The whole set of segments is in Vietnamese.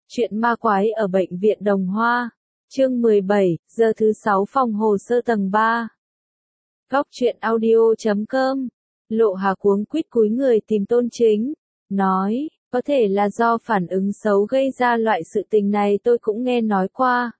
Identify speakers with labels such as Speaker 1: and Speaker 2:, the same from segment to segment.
Speaker 1: Chuyện ma quái ở bệnh viện Đồng Hoa. Chương 17, giờ thứ 6 phòng hồ sơ tầng 3. Góc truyện audio.com. Lộ Hà cuống quýt cúi người tìm Tôn Chính, nói, có thể là do phản ứng xấu gây ra loại sự tình này, tôi cũng nghe nói qua.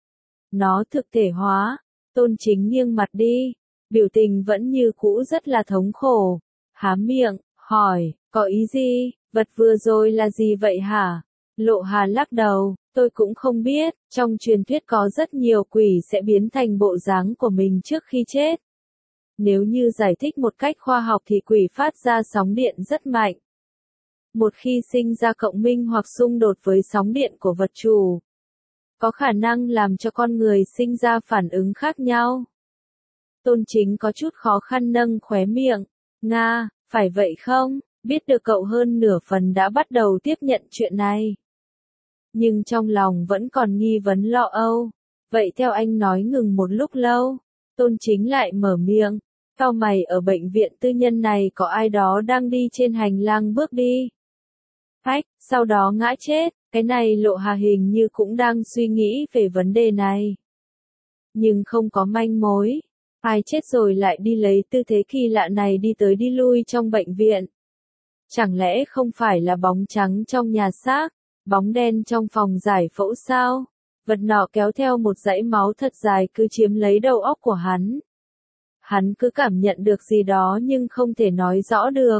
Speaker 1: Nó thực thể hóa. Tôn Chính nghiêng mặt đi, biểu tình vẫn như cũ rất là thống khổ. Há miệng, hỏi, có ý gì, vật vừa rồi là gì vậy hả? Lộ Hà lắc đầu, tôi cũng không biết, trong truyền thuyết có rất nhiều quỷ sẽ biến thành bộ dáng của mình trước khi chết. Nếu như giải thích một cách khoa học thì quỷ phát ra sóng điện rất mạnh. Một khi sinh ra cộng minh hoặc xung đột với sóng điện của vật chủ, có khả năng làm cho con người sinh ra phản ứng khác nhau. Tôn Chính có chút khó khăn nâng khóe miệng, Nga, phải vậy không? Biết được cậu hơn nửa phần đã bắt đầu tiếp nhận chuyện này. Nhưng trong lòng vẫn còn nghi vấn lo âu. Vậy theo anh nói ngừng một lúc lâu, Tôn Chính lại mở miệng, cau mày, ở bệnh viện tư nhân này có ai đó đang đi trên hành lang bước đi. Phách, sau đó ngã chết, cái này Lộ Hà hình như cũng đang suy nghĩ về vấn đề này. Nhưng không có manh mối. Ai chết rồi lại đi lấy tư thế kỳ lạ này đi tới đi lui trong bệnh viện? Chẳng lẽ không phải là bóng trắng trong nhà xác, bóng đen trong phòng giải phẫu sao? Vật nọ kéo theo một dãy máu thật dài cứ chiếm lấy đầu óc của hắn. Hắn cứ cảm nhận được gì đó nhưng không thể nói rõ được.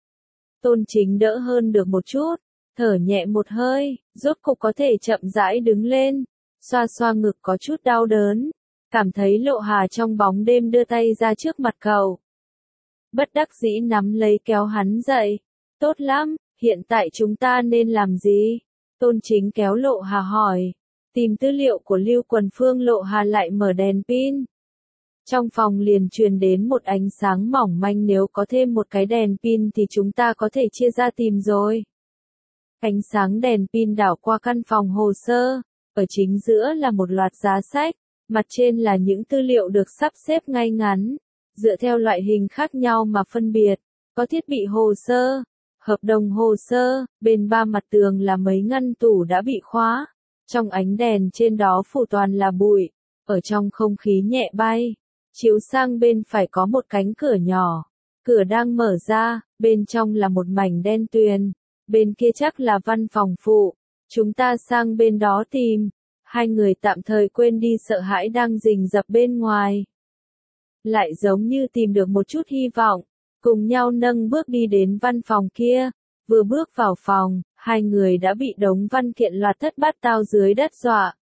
Speaker 1: Tôn Chính đỡ hơn được một chút, thở nhẹ một hơi, rốt cục có thể chậm rãi đứng lên, xoa xoa ngực có chút đau đớn, cảm thấy Lộ Hà trong bóng đêm đưa tay ra trước mặt cậu. Bất đắc dĩ nắm lấy kéo hắn dậy. Tốt lắm, hiện tại chúng ta nên làm gì? Tôn Chính kéo Lộ Hà hỏi. Tìm tư liệu của Lưu Quần Phương. Lộ Hà lại mở đèn pin. Trong phòng liền truyền đến một ánh sáng mỏng manh, nếu có thêm một cái đèn pin thì chúng ta có thể chia ra tìm rồi. Ánh sáng đèn pin đảo qua căn phòng hồ sơ, ở chính giữa là một loạt giá sách, mặt trên là những tư liệu được sắp xếp ngay ngắn, dựa theo loại hình khác nhau mà phân biệt, có thiết bị hồ sơ, hợp đồng hồ sơ, bên ba mặt tường là mấy ngăn tủ đã bị khóa, trong ánh đèn trên đó phủ toàn là bụi, ở trong không khí nhẹ bay, chiếu sang bên phải có một cánh cửa nhỏ, cửa đang mở ra, bên trong là một mảnh đen tuyền, bên kia chắc là văn phòng phụ, chúng ta sang bên đó tìm. Hai người tạm thời quên đi sợ hãi đang rình rập bên ngoài. Lại giống như tìm được một chút hy vọng, cùng nhau nâng bước đi đến văn phòng kia. Vừa bước vào phòng, hai người đã bị đống văn kiện loạt thất bát tao dưới đất dọa.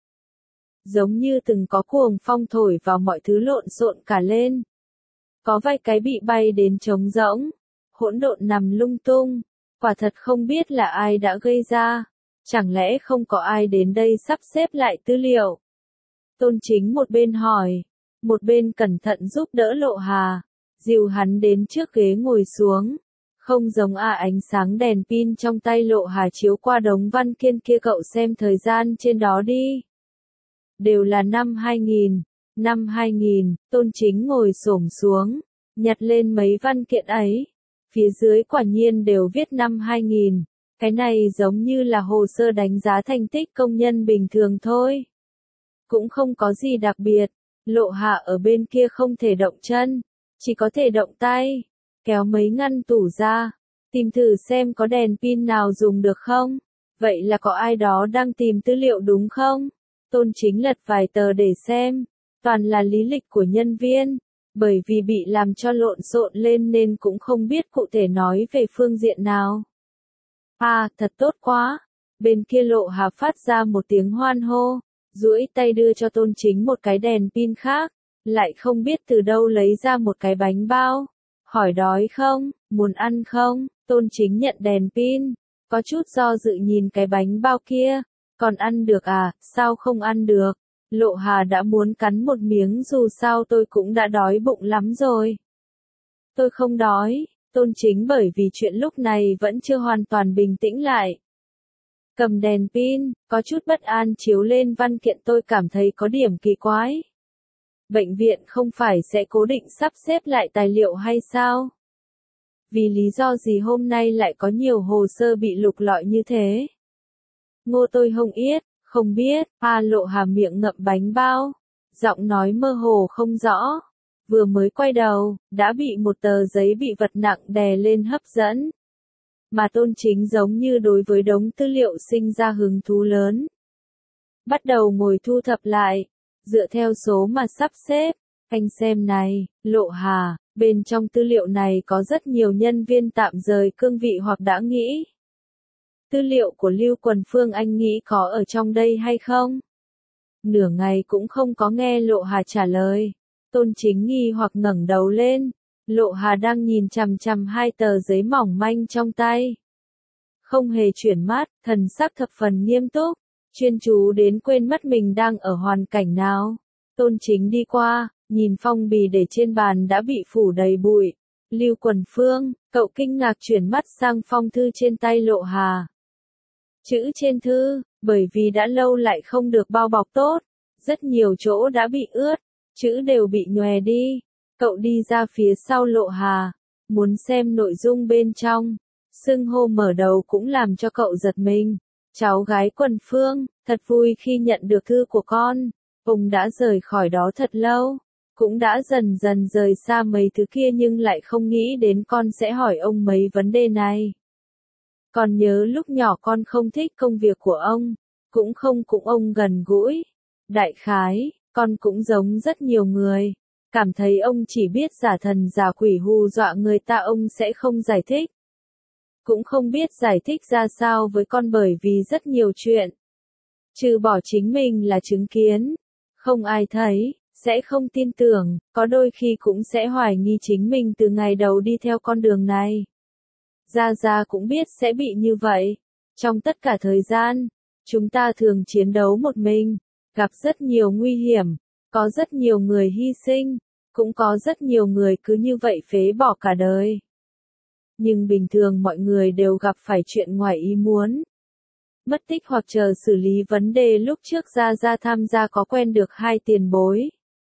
Speaker 1: Giống như từng có cuồng phong thổi vào, mọi thứ lộn xộn cả lên. Có vài cái bị bay đến trống rỗng, hỗn độn nằm lung tung, quả thật không biết là ai đã gây ra. Chẳng lẽ không có ai đến đây sắp xếp lại tư liệu? Tôn Chính một bên hỏi, một bên cẩn thận giúp đỡ Lộ Hà, dìu hắn đến trước ghế ngồi xuống. Không giống ánh sáng đèn pin trong tay Lộ Hà chiếu qua đống văn kiện kia, cậu xem thời gian trên đó đi. Đều là năm 2000. Năm 2000, Tôn Chính ngồi xổm xuống, nhặt lên mấy văn kiện ấy. Phía dưới quả nhiên đều viết năm 2000. Cái này giống như là hồ sơ đánh giá thành tích công nhân bình thường thôi. Cũng không có gì đặc biệt. Lộ Hà ở bên kia không thể động chân, chỉ có thể động tay, kéo mấy ngăn tủ ra, tìm thử xem có đèn pin nào dùng được không. Vậy là có ai đó đang tìm tư liệu đúng không? Tôn Chính lật vài tờ để xem, toàn là lý lịch của nhân viên, bởi vì bị làm cho lộn xộn lên nên cũng không biết cụ thể nói về phương diện nào. Thật tốt quá. Bên kia Lộ Hà phát ra một tiếng hoan hô, duỗi tay đưa cho Tôn Chính một cái đèn pin khác, lại không biết từ đâu lấy ra một cái bánh bao. Hỏi đói không, muốn ăn không? Tôn Chính nhận đèn pin, có chút do dự nhìn cái bánh bao kia, còn ăn được sao không ăn được? Lộ Hà đã muốn cắn một miếng, dù sao tôi cũng đã đói bụng lắm rồi. Tôi không đói. Tôn Chính bởi vì chuyện lúc này vẫn chưa hoàn toàn bình tĩnh lại. Cầm đèn pin, có chút bất an chiếu lên văn kiện, tôi cảm thấy có điểm kỳ quái. Bệnh viện không phải sẽ cố định sắp xếp lại tài liệu hay sao? Vì lý do gì hôm nay lại có nhiều hồ sơ bị lục lọi như thế? Ngô tôi hông yết, không biết, Lộ Hà miệng ngậm bánh bao, giọng nói mơ hồ không rõ. Vừa mới quay đầu, đã bị một tờ giấy bị vật nặng đè lên hấp dẫn. Mà Tôn Chính giống như đối với đống tư liệu sinh ra hứng thú lớn. Bắt đầu ngồi thu thập lại, dựa theo số mà sắp xếp. Anh xem này, Lộ Hà, bên trong tư liệu này có rất nhiều nhân viên tạm rời cương vị hoặc đã nghỉ. Tư liệu của Lưu Quần Phương anh nghĩ có ở trong đây hay không? Nửa ngày cũng không có nghe Lộ Hà trả lời. Tôn Chính nghi hoặc ngẩng đầu lên. Lộ Hà đang nhìn chằm chằm hai tờ giấy mỏng manh trong tay. Không hề chuyển mắt, thần sắc thập phần nghiêm túc, chuyên chú đến quên mất mình đang ở hoàn cảnh nào. Tôn Chính đi qua, nhìn phong bì để trên bàn đã bị phủ đầy bụi. Lưu Quần Phương, cậu kinh ngạc chuyển mắt sang phong thư trên tay Lộ Hà. Chữ trên thư, bởi vì đã lâu lại không được bao bọc tốt, rất nhiều chỗ đã bị ướt, chữ đều bị nhòe đi. Cậu đi ra phía sau Lộ Hà, muốn xem nội dung bên trong. Xưng hô mở đầu cũng làm cho cậu giật mình. Cháu gái Quần Phương, thật vui khi nhận được thư của con. Ông đã rời khỏi đó thật lâu, cũng đã dần dần rời xa mấy thứ kia nhưng lại không nghĩ đến con sẽ hỏi ông mấy vấn đề này. Con nhớ lúc nhỏ con không thích công việc của ông, cũng không cùng ông gần gũi. Đại khái, con cũng giống rất nhiều người, cảm thấy ông chỉ biết giả thần giả quỷ hù dọa người ta, ông sẽ không giải thích. Cũng không biết giải thích ra sao với con bởi vì rất nhiều chuyện. Trừ bỏ chính mình là chứng kiến, không ai thấy, sẽ không tin tưởng, có đôi khi cũng sẽ hoài nghi chính mình từ ngày đầu đi theo con đường này. Gia Gia cũng biết sẽ bị như vậy. Trong tất cả thời gian, chúng ta thường chiến đấu một mình, gặp rất nhiều nguy hiểm, có rất nhiều người hy sinh, cũng có rất nhiều người cứ như vậy phế bỏ cả đời. Nhưng bình thường mọi người đều gặp phải chuyện ngoài ý muốn. Mất tích hoặc chờ xử lý vấn đề. Lúc trước Gia Gia tham gia có quen được hai tiền bối.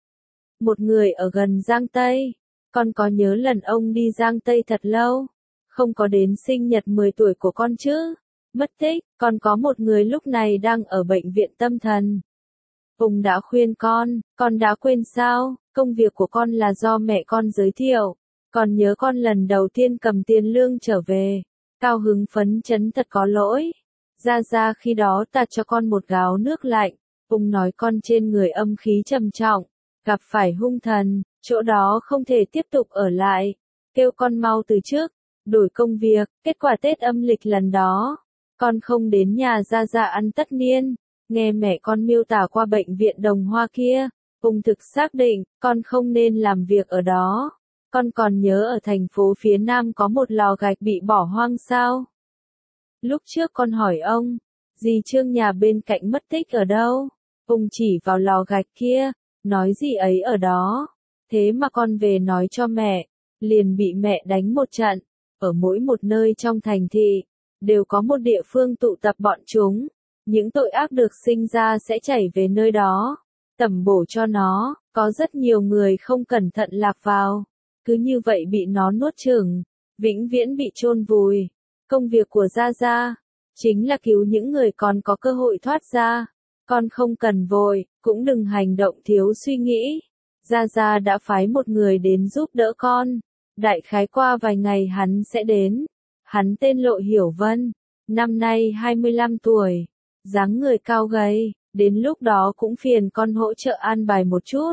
Speaker 1: Một người ở gần Giang Tây, con có nhớ lần ông đi Giang Tây thật lâu, không có đến sinh nhật 10 tuổi của con chứ? Mất tích, còn có một người lúc này đang ở bệnh viện tâm thần. Ông đã khuyên con đã quên sao, công việc của con là do mẹ con giới thiệu. Còn nhớ con lần đầu tiên cầm tiền lương trở về, cao hứng phấn chấn thật có lỗi. Gia Gia khi đó ta cho con một gáo nước lạnh, ông nói con trên người âm khí trầm trọng, gặp phải hung thần, chỗ đó không thể tiếp tục ở lại, kêu con mau từ trước, đổi công việc. Kết quả Tết âm lịch lần đó, con không đến nhà Gia Gia ăn tất niên, nghe mẹ con miêu tả qua bệnh viện Đồng Hoa kia, ông thực xác định, con không nên làm việc ở đó. Con còn nhớ ở thành phố phía Nam có một lò gạch bị bỏ hoang sao? Lúc trước con hỏi ông, dì Trương nhà bên cạnh mất tích ở đâu? Ông chỉ vào lò gạch kia, nói dì ấy ở đó. Thế mà con về nói cho mẹ, liền bị mẹ đánh một trận. Ở mỗi một nơi trong thành thị, đều có một địa phương tụ tập bọn chúng. Những tội ác được sinh ra sẽ chảy về nơi đó, tẩm bổ cho nó. Có rất nhiều người không cẩn thận lạc vào, cứ như vậy bị nó nuốt chửng, vĩnh viễn bị chôn vùi. Công việc của Gia Gia chính là cứu những người còn có cơ hội thoát ra. Con không cần vội, cũng đừng hành động thiếu suy nghĩ. Gia Gia đã phái một người đến giúp đỡ con. Đại khái qua vài ngày hắn sẽ đến. Hắn tên Lộ Hiểu Vân, năm nay 25 tuổi, dáng người cao gầy, đến lúc đó cũng phiền con hỗ trợ an bài một chút.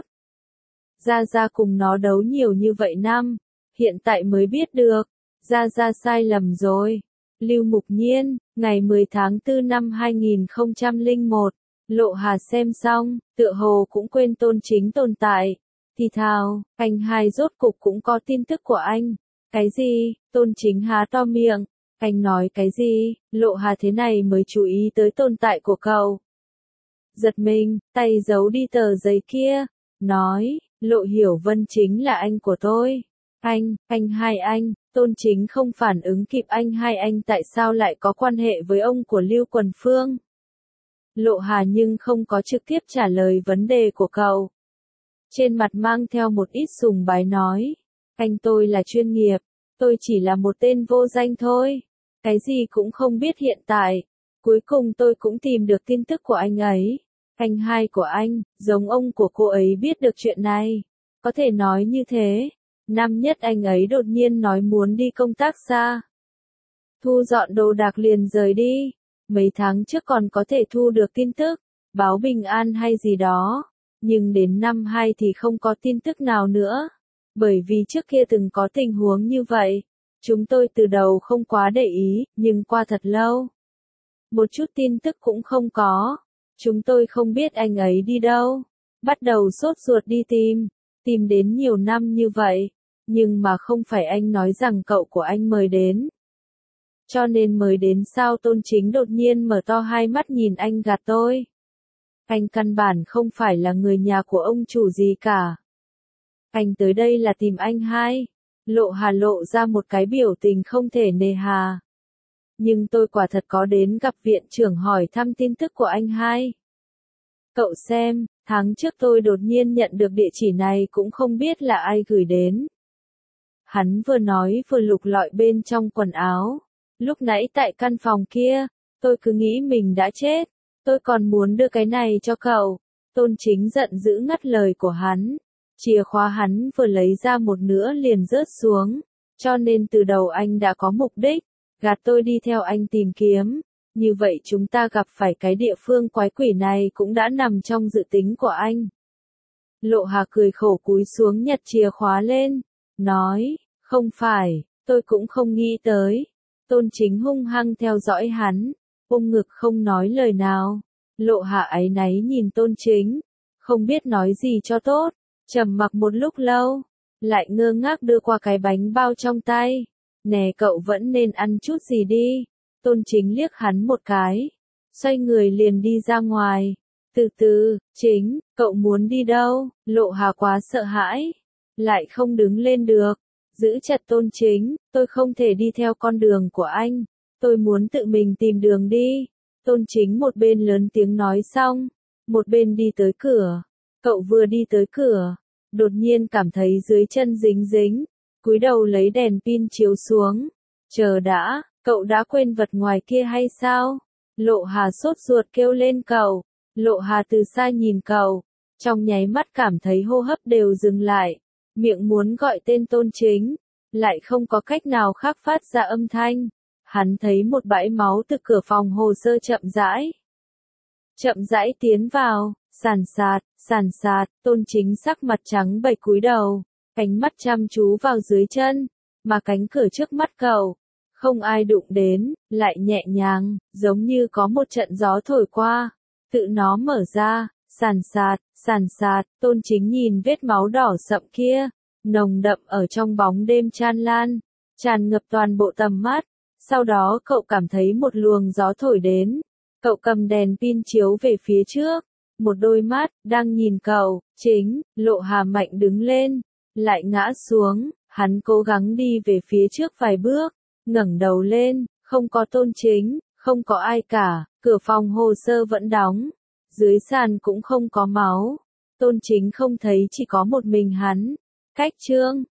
Speaker 1: Gia Gia cùng nó đấu nhiều như vậy năm, hiện tại mới biết được, Gia Gia sai lầm rồi. Lưu Mục Nhiên, ngày 10 tháng 4 năm 2001, Lộ Hà xem xong, tựa hồ cũng quên Tôn Chính tồn tại. Thì thào, anh hai rốt cục cũng có tin tức của anh. Cái gì? Tôn Chính há to miệng. Anh nói cái gì? Lộ Hà thế này mới chú ý tới tồn tại của cậu. Giật mình, tay giấu đi tờ giấy kia. Nói, Lộ Hiểu Vân chính là anh của tôi. Anh hai anh. Tôn Chính không phản ứng kịp anh hai anh tại sao lại có quan hệ với ông của Lưu Quần Phương. Lộ Hà nhưng không có trực tiếp trả lời vấn đề của cậu. Trên mặt mang theo một ít sùng bái nói. Anh tôi là chuyên nghiệp, tôi chỉ là một tên vô danh thôi. Cái gì cũng không biết hiện tại. Cuối cùng tôi cũng tìm được tin tức của anh ấy. Anh hai của anh, giống ông của cô ấy biết được chuyện này. Có thể nói như thế. Năm nhất anh ấy đột nhiên nói muốn đi công tác xa. Thu dọn đồ đạc liền rời đi. Mấy tháng trước còn có thể thu được tin tức, báo bình an hay gì đó. Nhưng đến năm 2 thì không có tin tức nào nữa. Bởi vì trước kia từng có tình huống như vậy. Chúng tôi từ đầu không quá để ý, nhưng qua thật lâu. Một chút tin tức cũng không có. Chúng tôi không biết anh ấy đi đâu. Bắt đầu sốt ruột đi tìm. Tìm đến nhiều năm như vậy. Nhưng mà không phải anh nói rằng cậu của anh mời đến. Cho nên mới đến sao Tôn Chính đột nhiên mở to hai mắt nhìn anh gạt tôi. Anh căn bản không phải là người nhà của ông chủ gì cả. Anh tới đây là tìm anh hai. Lộ Hà lộ ra một cái biểu tình không thể nề hà. Nhưng tôi quả thật có đến gặp viện trưởng hỏi thăm tin tức của anh hai. Cậu xem, tháng trước tôi đột nhiên nhận được địa chỉ này cũng không biết là ai gửi đến. Hắn vừa nói vừa lục lọi bên trong quần áo. Lúc nãy tại căn phòng kia, tôi cứ nghĩ mình đã chết. Tôi còn muốn đưa cái này cho cậu. Tôn Chính giận dữ ngắt lời của hắn. Chìa khóa hắn vừa lấy ra một nửa liền rớt xuống. Cho nên từ đầu anh đã có mục đích. Gạt tôi đi theo anh tìm kiếm. Như vậy chúng ta gặp phải cái địa phương quái quỷ này cũng đã nằm trong dự tính của anh. Lộ Hà cười khổ cúi xuống nhặt chìa khóa lên. Nói, không phải, tôi cũng không nghĩ tới. Tôn Chính hung hăng theo dõi hắn. Ôm ngực không nói lời nào. Lộ Hà áy náy nhìn Tôn Chính. Không biết nói gì cho tốt. Trầm mặc một lúc lâu. Lại ngơ ngác đưa qua cái bánh bao trong tay. Nè cậu vẫn nên ăn chút gì đi. Tôn Chính liếc hắn một cái. Xoay người liền đi ra ngoài. Từ từ, Chính, cậu muốn đi đâu? Lộ Hà quá sợ hãi. Lại không đứng lên được. Giữ chặt Tôn Chính, tôi không thể đi theo con đường của anh. Tôi muốn tự mình tìm đường đi. Tôn Chính một bên lớn tiếng nói xong. Một bên đi tới cửa. Cậu vừa đi tới cửa. Đột nhiên cảm thấy dưới chân dính dính. Cúi đầu lấy đèn pin chiếu xuống. Chờ đã, cậu đã quên vật ngoài kia hay sao? Lộ Hà sốt ruột kêu lên cậu. Lộ Hà từ xa nhìn cậu. Trong nháy mắt cảm thấy hô hấp đều dừng lại. Miệng muốn gọi tên Tôn Chính. Lại không có cách nào khác phát ra âm thanh. Hắn thấy một bãi máu từ cửa phòng hồ sơ chậm rãi tiến vào. Sàn sạt, Tôn Chính sắc mặt trắng bệch cúi đầu. Cánh mắt chăm chú vào dưới chân. Mà cánh cửa trước mắt cậu. Không ai đụng đến, lại nhẹ nhàng, giống như có một trận gió thổi qua. Tự nó mở ra, sàn sạt, Tôn Chính nhìn vết máu đỏ sậm kia. Nồng đậm ở trong bóng đêm tràn lan. Tràn ngập toàn bộ tầm mắt. Sau đó cậu cảm thấy một luồng gió thổi đến. Cậu cầm đèn pin chiếu về phía trước. Một đôi mắt, đang nhìn cậu. Chính, Lộ Hà mạnh đứng lên. Lại ngã xuống. Hắn cố gắng đi về phía trước vài bước. Ngẩng đầu lên, không có Tôn Chính, không có ai cả, cửa phòng hồ sơ vẫn đóng, dưới sàn cũng không có máu. Tôn Chính không thấy chỉ có một mình hắn. Cách chương